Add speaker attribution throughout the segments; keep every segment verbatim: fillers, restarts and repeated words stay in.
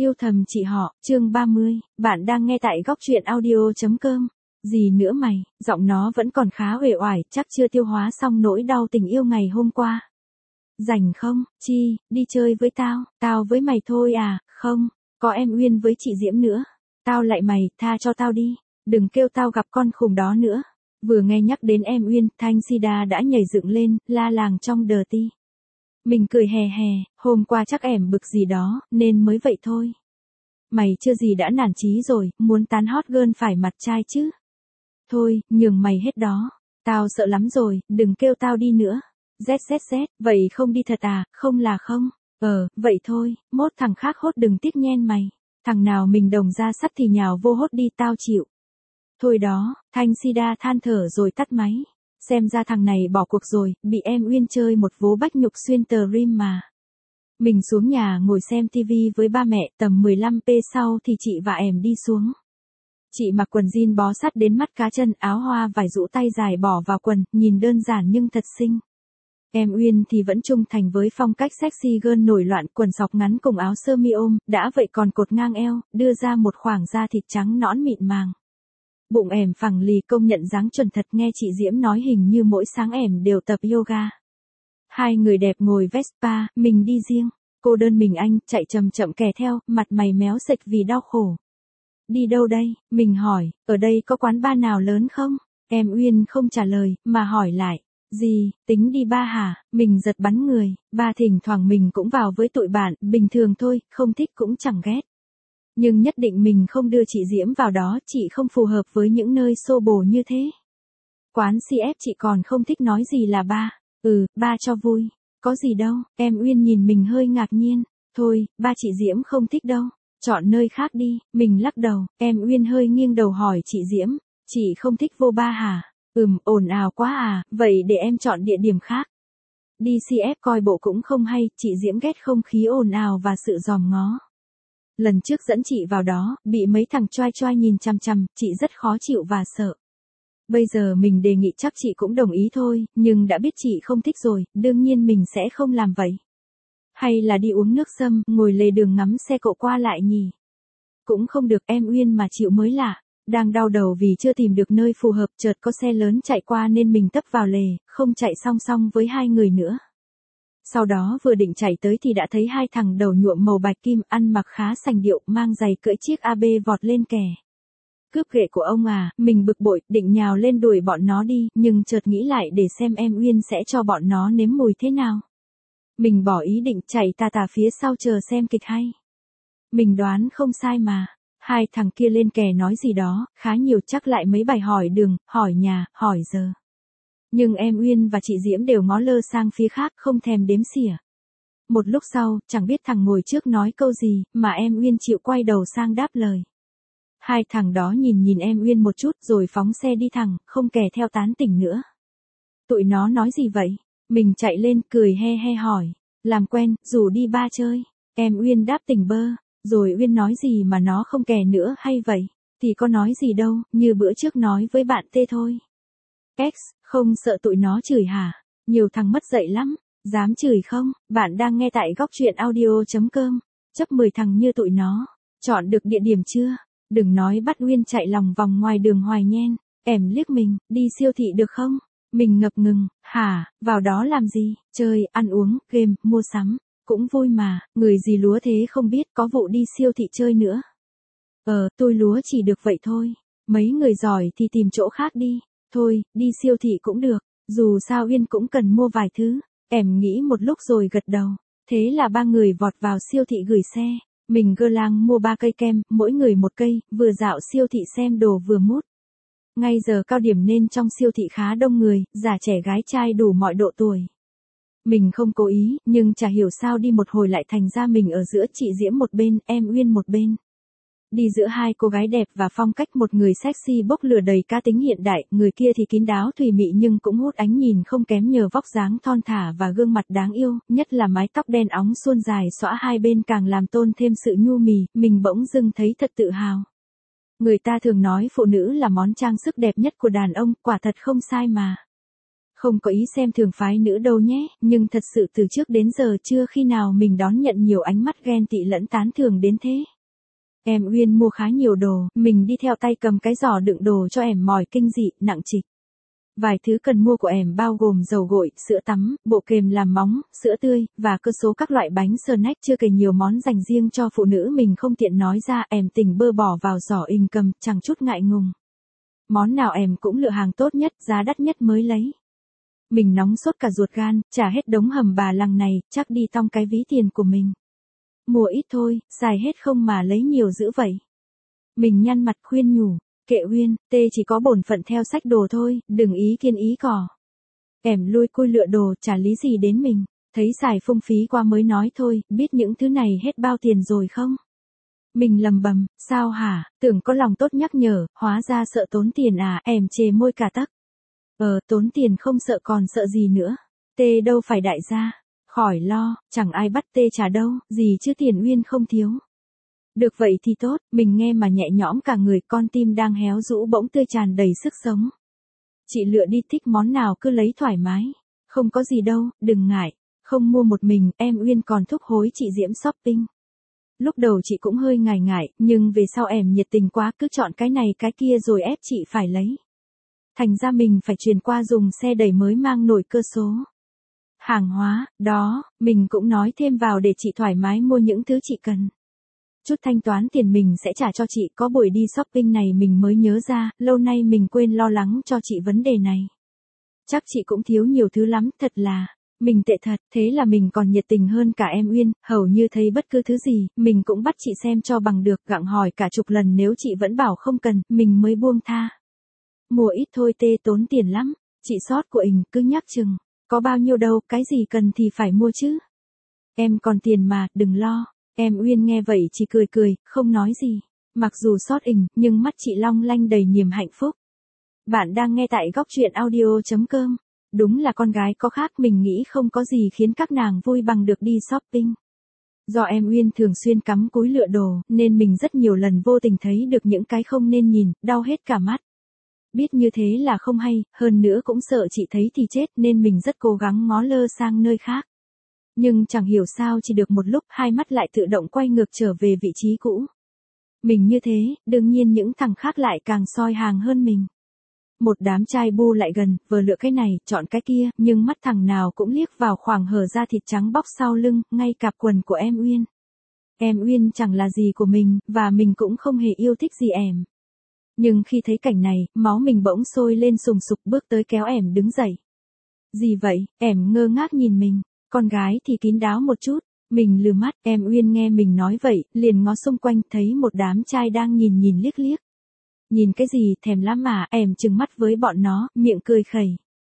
Speaker 1: Yêu thầm chị họ, chương ba mươi, bạn đang nghe tại góc truyện audio.com. Gì nữa mày, giọng nó vẫn còn khá uể oải, chắc chưa tiêu hóa xong nỗi đau tình yêu ngày hôm qua. Rảnh không, Chi, đi chơi với tao, tao với mày thôi à, không, có em Uyên với chị Diễm nữa. Tao lại mày, tha cho tao đi, đừng kêu tao gặp con khùng đó nữa. Vừa nghe nhắc đến em Uyên, Thanh Sida đã nhảy dựng lên, la làng trong đờ ti. Mình cười hè hè, hôm qua chắc ẻm bực gì đó, nên mới vậy thôi. Mày chưa gì đã nản chí rồi, muốn tán hot girl phải mặt trai chứ. Thôi, nhường mày hết đó. Tao sợ lắm rồi, đừng kêu tao đi nữa. ZZZ, vậy không đi thật à, không là không. Ờ, vậy thôi, mốt thằng khác hốt đừng tiếc nhen mày. Thằng nào mình đồng ra sắt thì nhào vô hốt đi tao chịu. Thôi đó, Thanh Sida than thở rồi tắt máy. Xem ra thằng này bỏ cuộc rồi, bị em Uyên chơi một vố bách nhục xuyên tờ rim mà. Mình xuống nhà ngồi xem tivi với ba mẹ, tầm mười lăm phút sau thì chị và em đi xuống. Chị mặc quần jean bó sát đến mắt cá chân, áo hoa vải rũ tay dài bỏ vào quần, nhìn đơn giản nhưng thật xinh. Em Uyên thì vẫn trung thành với phong cách sexy girl nổi loạn, quần sọc ngắn cùng áo sơ mi ôm, đã vậy còn cột ngang eo, đưa ra một khoảng da thịt trắng nõn mịn màng. Bụng ẻm phẳng lì, công nhận dáng chuẩn thật, nghe chị Diễm nói hình như mỗi sáng ẻm đều tập yoga. Hai người đẹp ngồi Vespa, mình đi riêng, cô đơn mình anh, chạy chậm chậm kè theo, mặt mày méo sệch vì đau khổ. Đi đâu đây, mình hỏi, ở đây có quán bar nào lớn không? Em Uyên không trả lời, mà hỏi lại, gì, tính đi ba hả? Mình giật bắn người, ba thỉnh thoảng mình cũng vào với tụi bạn, bình thường thôi, không thích cũng chẳng ghét. Nhưng nhất định mình không đưa chị Diễm vào đó, chị không phù hợp với những nơi xô bồ như thế. Quán xê ép chị còn không thích nói gì là ba. Ừ, ba cho vui. Có gì đâu, em Uyên nhìn mình hơi ngạc nhiên. Thôi, ba chị Diễm không thích đâu. Chọn nơi khác đi, mình lắc đầu, em Uyên hơi nghiêng đầu hỏi chị Diễm. Chị không thích vô ba hả? Ừm, ồn ào quá à, vậy để em chọn địa điểm khác. Đi xê ép coi bộ cũng không hay, chị Diễm ghét không khí ồn ào và sự dòm ngó. Lần trước dẫn chị vào đó, bị mấy thằng choai choai nhìn chằm chằm, chị rất khó chịu và sợ. Bây giờ mình đề nghị chắc chị cũng đồng ý thôi, nhưng đã biết chị không thích rồi, đương nhiên mình sẽ không làm vậy. Hay là đi uống nước sâm, ngồi lề đường ngắm xe cộ qua lại nhỉ? Cũng không được, em Uyên mà chịu mới lạ. Đang đau đầu vì chưa tìm được nơi phù hợp, chợt có xe lớn chạy qua nên mình tấp vào lề, không chạy song song với hai người nữa. Sau đó vừa định chạy tới thì đã thấy hai thằng đầu nhuộm màu bạch kim, ăn mặc khá sành điệu, mang giày cưỡi chiếc a bê vọt lên kè. Cướp ghệ của ông à, mình bực bội, định nhào lên đuổi bọn nó đi, nhưng chợt nghĩ lại để xem em Uyên sẽ cho bọn nó nếm mùi thế nào. Mình bỏ ý định chạy tà tà phía sau chờ xem kịch hay. Mình đoán không sai mà. Hai thằng kia lên kè nói gì đó, khá nhiều, chắc lại mấy bài hỏi đường, hỏi nhà, hỏi giờ. Nhưng em Uyên và chị Diễm đều ngó lơ sang phía khác, không thèm đếm xỉa. Một lúc sau, chẳng biết thằng ngồi trước nói câu gì, mà em Uyên chịu quay đầu sang đáp lời. Hai thằng đó nhìn nhìn em Uyên một chút rồi phóng xe đi thẳng, không kè theo tán tỉnh nữa. Tụi nó nói gì vậy? Mình chạy lên, cười he he hỏi. Làm quen, rủ đi ba chơi. Em Uyên đáp tỉnh bơ. Rồi Uyên nói gì mà nó không kè nữa hay vậy? Thì có nói gì đâu, như bữa trước nói với bạn tê thôi. X, không sợ tụi nó chửi hả? Nhiều thằng mất dạy lắm. Dám chửi không? Bạn đang nghe tại góc truyện audio.com. Chấp mười thằng như tụi nó. Chọn được địa điểm chưa? Đừng nói bắt Uyên chạy lòng vòng ngoài đường Hoài Nhen. Em liếc mình, đi siêu thị được không? Mình ngập ngừng, hả, vào đó làm gì? Chơi, ăn uống, game, mua sắm. Cũng vui mà, người gì lúa thế không biết, có vụ đi siêu thị chơi nữa. Ờ, tôi lúa chỉ được vậy thôi. Mấy người giỏi thì tìm chỗ khác đi. Thôi, đi siêu thị cũng được. Dù sao Uyên cũng cần mua vài thứ. Em nghĩ một lúc rồi gật đầu. Thế là ba người vọt vào siêu thị gửi xe. Mình gơ lang mua ba cây kem, mỗi người một cây, vừa dạo siêu thị xem đồ vừa mút. Ngay giờ cao điểm nên trong siêu thị khá đông người, già trẻ gái trai đủ mọi độ tuổi. Mình không cố ý, nhưng chả hiểu sao đi một hồi lại thành ra mình ở giữa, chị Diễm một bên, em Uyên một bên. Đi giữa hai cô gái đẹp và phong cách, một người sexy bốc lửa đầy cá tính hiện đại, người kia thì kín đáo thùy mị nhưng cũng hút ánh nhìn không kém nhờ vóc dáng thon thả và gương mặt đáng yêu, nhất là mái tóc đen óng suôn dài xõa hai bên càng làm tôn thêm sự nhu mì, mình bỗng dưng thấy thật tự hào. Người ta thường nói phụ nữ là món trang sức đẹp nhất của đàn ông, quả thật không sai mà. Không có ý xem thường phái nữ đâu nhé, nhưng thật sự từ trước đến giờ chưa khi nào mình đón nhận nhiều ánh mắt ghen tị lẫn tán thưởng đến thế. Em Uyên mua khá nhiều đồ, mình đi theo tay cầm cái giỏ đựng đồ cho em mỏi kinh dị, nặng trịch. Vài thứ cần mua của em bao gồm dầu gội, sữa tắm, bộ kềm làm móng, sữa tươi, và cơ số các loại bánh snack, chưa kể nhiều món dành riêng cho phụ nữ mình không tiện nói ra, em tình bơ bỏ vào giỏ ình cầm, chẳng chút ngại ngùng. Món nào em cũng lựa hàng tốt nhất, giá đắt nhất mới lấy. Mình nóng sốt cả ruột gan, trả hết đống hầm bà lằng này, chắc đi tong cái ví tiền của mình. Mua ít thôi, xài hết không mà lấy nhiều dữ vậy. Mình nhăn mặt khuyên nhủ, kệ Uyên, tê chỉ có bổn phận theo sách đồ thôi, đừng ý kiên ý cỏ. Em lui cui lựa đồ, chả lý gì đến mình, thấy xài phung phí qua mới nói thôi, biết những thứ này hết bao tiền rồi không? Mình lầm bầm, sao hả, tưởng có lòng tốt nhắc nhở, hóa ra sợ tốn tiền à, em chề môi cả tấc. Ờ, tốn tiền không sợ còn sợ gì nữa, tê đâu phải đại gia, khỏi lo, chẳng ai bắt tê trả đâu, gì chứ tiền Uyên không thiếu. Được vậy thì tốt, mình nghe mà nhẹ nhõm cả người, con tim đang héo rũ bỗng tươi tràn đầy sức sống. Chị lựa đi, thích món nào cứ lấy thoải mái, không có gì đâu, đừng ngại, không mua một mình, em Uyên còn thúc hối chị Diễm shopping. Lúc đầu chị cũng hơi ngại ngại, nhưng về sau em nhiệt tình quá, cứ chọn cái này cái kia rồi ép chị phải lấy. Thành ra mình phải truyền qua dùng xe đẩy mới mang nổi cơ số hàng hóa, đó, mình cũng nói thêm vào để chị thoải mái mua những thứ chị cần. Chút thanh toán tiền mình sẽ trả cho chị, có buổi đi shopping này mình mới nhớ ra, lâu nay mình quên lo lắng cho chị vấn đề này. Chắc chị cũng thiếu nhiều thứ lắm, thật là, mình tệ thật, thế là mình còn nhiệt tình hơn cả em Uyên, hầu như thấy bất cứ thứ gì, mình cũng bắt chị xem cho bằng được, gặng hỏi cả chục lần nếu chị vẫn bảo không cần, mình mới buông tha. Mua ít thôi tê tốn tiền lắm, chị sót của ình cứ nhắc chừng, có bao nhiêu đâu, cái gì cần thì phải mua chứ. Em còn tiền mà, đừng lo. Em Uyên nghe vậy chỉ cười cười, không nói gì. Mặc dù sót ình, nhưng mắt chị long lanh đầy niềm hạnh phúc. Bạn đang nghe tại góc truyện audio chấm com. Đúng là con gái có khác, mình nghĩ không có gì khiến các nàng vui bằng được đi shopping. Do em Uyên thường xuyên cắm cúi lựa đồ, nên mình rất nhiều lần vô tình thấy được những cái không nên nhìn, đau hết cả mắt. Biết như thế là không hay, hơn nữa cũng sợ chị thấy thì chết nên mình rất cố gắng ngó lơ sang nơi khác. Nhưng chẳng hiểu sao chỉ được một lúc hai mắt lại tự động quay ngược trở về vị trí cũ. Mình như thế, đương nhiên những thằng khác lại càng soi hàng hơn mình. Một đám trai bu lại gần, vừa lựa cái này, chọn cái kia, nhưng mắt thằng nào cũng liếc vào khoảng hở da thịt trắng bóc sau lưng, ngay cạp quần của em Uyên. Em Uyên chẳng là gì của mình, và mình cũng không hề yêu thích gì em. Nhưng khi thấy cảnh này, máu mình bỗng sôi lên sùng sục, bước tới kéo em đứng dậy. Gì vậy, em ngơ ngác nhìn mình. Con gái thì kín đáo một chút, mình lừ mắt, em Uyên nghe mình nói vậy, liền ngó xung quanh, thấy một đám trai đang nhìn nhìn liếc liếc. Nhìn cái gì, thèm lắm mà, em trừng mắt với bọn nó, miệng cười khẩy.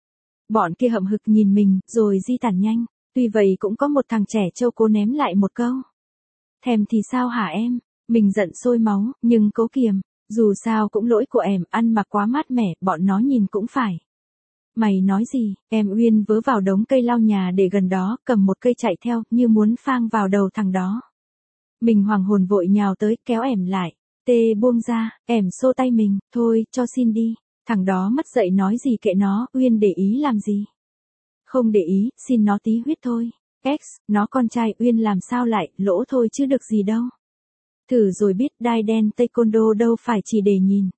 Speaker 1: Bọn kia hậm hực nhìn mình, rồi di tản nhanh, tuy vậy cũng có một thằng trẻ trâu cố ném lại một câu. Thèm thì sao hả em, mình giận sôi máu, nhưng cố kiềm, dù sao cũng lỗi của em, ăn mặc quá mát mẻ, bọn nó nhìn cũng phải. Mày nói gì, em Uyên vớ vào đống cây lau nhà để gần đó, cầm một cây chạy theo, như muốn phang vào đầu thằng đó. Mình hoàng hồn vội nhào tới, kéo em lại. Tê buông ra, em xô tay mình, thôi, cho xin đi. Thằng đó mất dậy nói gì kệ nó, Uyên để ý làm gì. Không để ý, xin nó tí huyết thôi. X, nó con trai Uyên làm sao lại, lỗ thôi chứ được gì đâu. Thử rồi biết, đai đen taekwondo đâu phải chỉ để nhìn.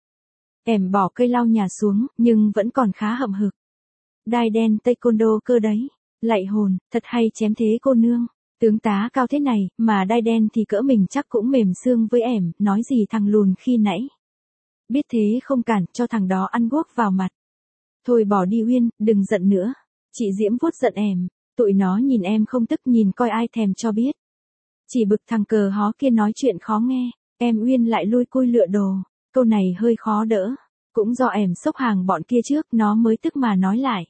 Speaker 1: Em bỏ cây lau nhà xuống, nhưng vẫn còn khá hậm hực. Đai đen taekwondo cơ đấy, lạy hồn, thật hay chém thế cô nương. Tướng tá cao thế này, mà đai đen thì cỡ mình chắc cũng mềm xương với em, nói gì thằng lùn khi nãy. Biết thế không cản, cho thằng đó ăn guốc vào mặt. Thôi bỏ đi Uyên, đừng giận nữa. Chị Diễm vuốt giận em, tụi nó nhìn em không tức nhìn coi ai thèm cho biết. Chỉ bực thằng cờ hó kia nói chuyện khó nghe, em Uyên lại lui cui lựa đồ, câu này hơi khó đỡ. Cũng do em xốc hàng bọn kia trước, nó mới tức mà nói lại.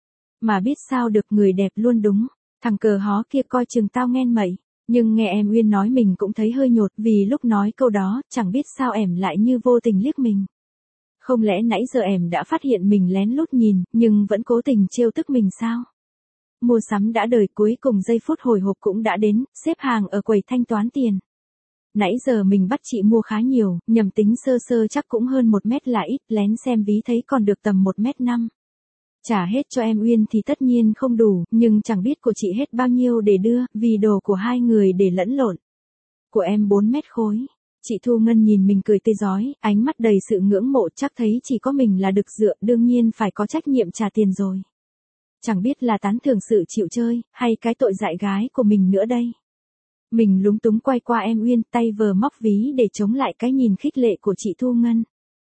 Speaker 1: Mà biết sao được, người đẹp luôn đúng. Thằng cờ hó kia coi chừng tao nghen mậy. Nhưng nghe em Uyên nói mình cũng thấy hơi nhột, vì lúc nói câu đó, chẳng biết sao em lại như vô tình liếc mình. Không lẽ nãy giờ em đã phát hiện mình lén lút nhìn, nhưng vẫn cố tình trêu tức mình sao? Mua sắm đã đời, cuối cùng giây phút hồi hộp cũng đã đến, xếp hàng ở quầy thanh toán tiền. Nãy giờ mình bắt chị mua khá nhiều, nhầm tính sơ sơ chắc cũng hơn một mét là ít, lén xem ví thấy còn được tầm một mét năm. Trả hết cho em Uyên thì tất nhiên không đủ, nhưng chẳng biết của chị hết bao nhiêu để đưa, vì đồ của hai người để lẫn lộn. Của em bốn mét khối. Chị Thu Ngân nhìn mình cười tươi rói, ánh mắt đầy sự ngưỡng mộ, chắc thấy chỉ có mình là được dựa, đương nhiên phải có trách nhiệm trả tiền rồi. Chẳng biết là tán thưởng sự chịu chơi, hay cái tội dại gái của mình nữa đây. Mình lúng túng quay qua em Uyên, tay vờ móc ví để chống lại cái nhìn khích lệ của chị Thu Ngân.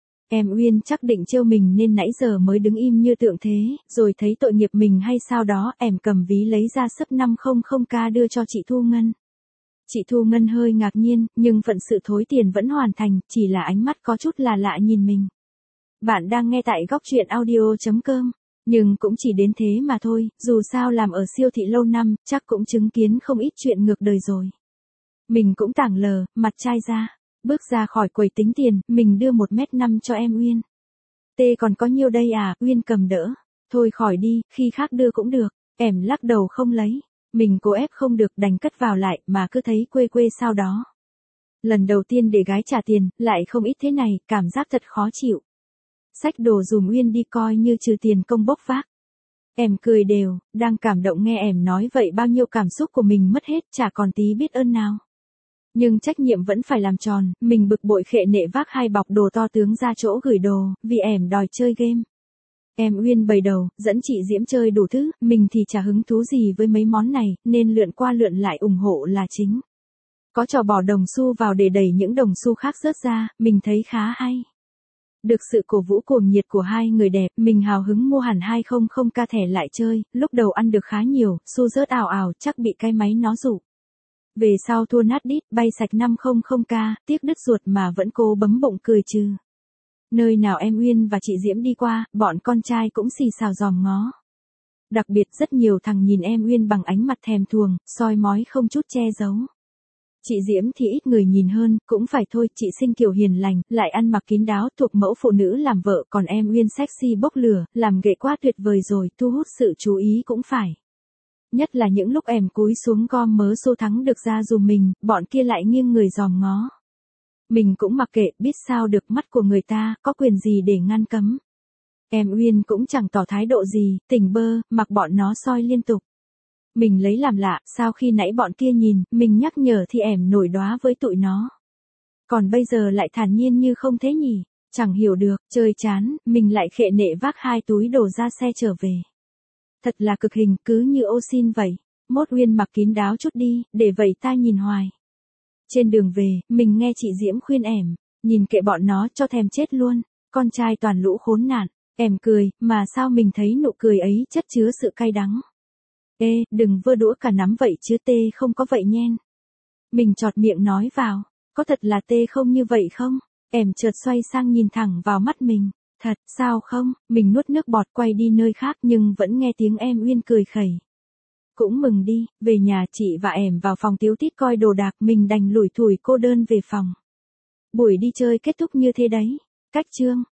Speaker 1: Em Uyên chắc định trêu mình nên nãy giờ mới đứng im như tượng thế, rồi thấy tội nghiệp mình hay sao đó, em cầm ví lấy ra sấp năm trăm k đưa cho chị Thu Ngân. Chị Thu Ngân hơi ngạc nhiên, nhưng phận sự thối tiền vẫn hoàn thành, chỉ là ánh mắt có chút là lạ nhìn mình. Bạn đang nghe tại góc truyện audio chấm com, nhưng cũng chỉ đến thế mà thôi, dù sao làm ở siêu thị lâu năm, chắc cũng chứng kiến không ít chuyện ngược đời rồi. Mình cũng tảng lờ, mặt chai ra, bước ra khỏi quầy tính tiền, mình đưa một mét năm cho em Uyên. Tê còn có nhiêu đây à, Uyên cầm đỡ. Thôi khỏi đi, khi khác đưa cũng được, em lắc đầu không lấy. Mình cố ép không được đành cất vào lại mà cứ thấy quê quê sau đó. Lần đầu tiên để gái trả tiền, lại không ít thế này, cảm giác thật khó chịu. Xách đồ dùm Uyên đi coi như trừ tiền công bốc vác. Em cười đều, đang cảm động nghe em nói vậy bao nhiêu cảm xúc của mình mất hết, chả còn tí biết ơn nào. Nhưng trách nhiệm vẫn phải làm tròn, mình bực bội khệ nệ vác hai bọc đồ to tướng ra chỗ gửi đồ, vì em đòi chơi game. Em Uyên bày đầu, dẫn chị Diễm chơi đủ thứ, mình thì chả hứng thú gì với mấy món này, nên lượn qua lượn lại ủng hộ là chính. Có trò bỏ đồng xu vào để đẩy những đồng xu khác rớt ra, mình thấy khá hay. Được sự cổ vũ cuồng nhiệt của hai người đẹp, mình hào hứng mua hẳn hai trăm k thẻ lại chơi, lúc đầu ăn được khá nhiều, xu rớt ào ào, chắc bị cái máy nó dụ. Về sau thua nát đít, bay sạch năm trăm k, tiếc đứt ruột mà vẫn cố bấm bụng cười trừ. Nơi nào em Uyên và chị Diễm đi qua, bọn con trai cũng xì xào dòm ngó. Đặc biệt rất nhiều thằng nhìn em Uyên bằng ánh mặt thèm thuồng, soi mói không chút che giấu. Chị Diễm thì ít người nhìn hơn, cũng phải thôi, chị xinh kiểu hiền lành, lại ăn mặc kín đáo, thuộc mẫu phụ nữ làm vợ, còn em Uyên sexy bốc lửa, làm ghệ quá tuyệt vời rồi, thu hút sự chú ý cũng phải. Nhất là những lúc em cúi xuống gom mớ xô thắng được ra dùm mình, bọn kia lại nghiêng người dòm ngó. Mình cũng mặc kệ, biết sao được, mắt của người ta, có quyền gì để ngăn cấm. Em Uyên cũng chẳng tỏ thái độ gì, tỉnh bơ, mặc bọn nó soi liên tục. Mình lấy làm lạ, sao khi nãy bọn kia nhìn, mình nhắc nhở thì em nổi đóa với tụi nó. Còn bây giờ lại thản nhiên như không thế nhỉ, chẳng hiểu được, chơi chán, mình lại khệ nệ vác hai túi đồ ra xe trở về. Thật là cực hình, cứ như ô xin vậy. Mốt Uyên mặc kín đáo chút đi, để vậy ta nhìn hoài. Trên đường về, mình nghe chị Diễm khuyên em, nhìn kệ bọn nó cho thèm chết luôn, con trai toàn lũ khốn nạn. Em cười, mà sao mình thấy nụ cười ấy chất chứa sự cay đắng. Ê, đừng vơ đũa cả nắm vậy chứ tê không có vậy nhen. Mình chọt miệng nói vào, có thật là tê không như vậy không? Em chợt xoay sang nhìn thẳng vào mắt mình. Thật, sao không? Mình nuốt nước bọt quay đi nơi khác nhưng vẫn nghe tiếng em Uyên cười khẩy. Cũng mừng đi, về nhà chị và em vào phòng tíu tít coi đồ đạc, mình đành lủi thủi cô đơn về phòng. Buổi đi chơi kết thúc như thế đấy. Cách chương.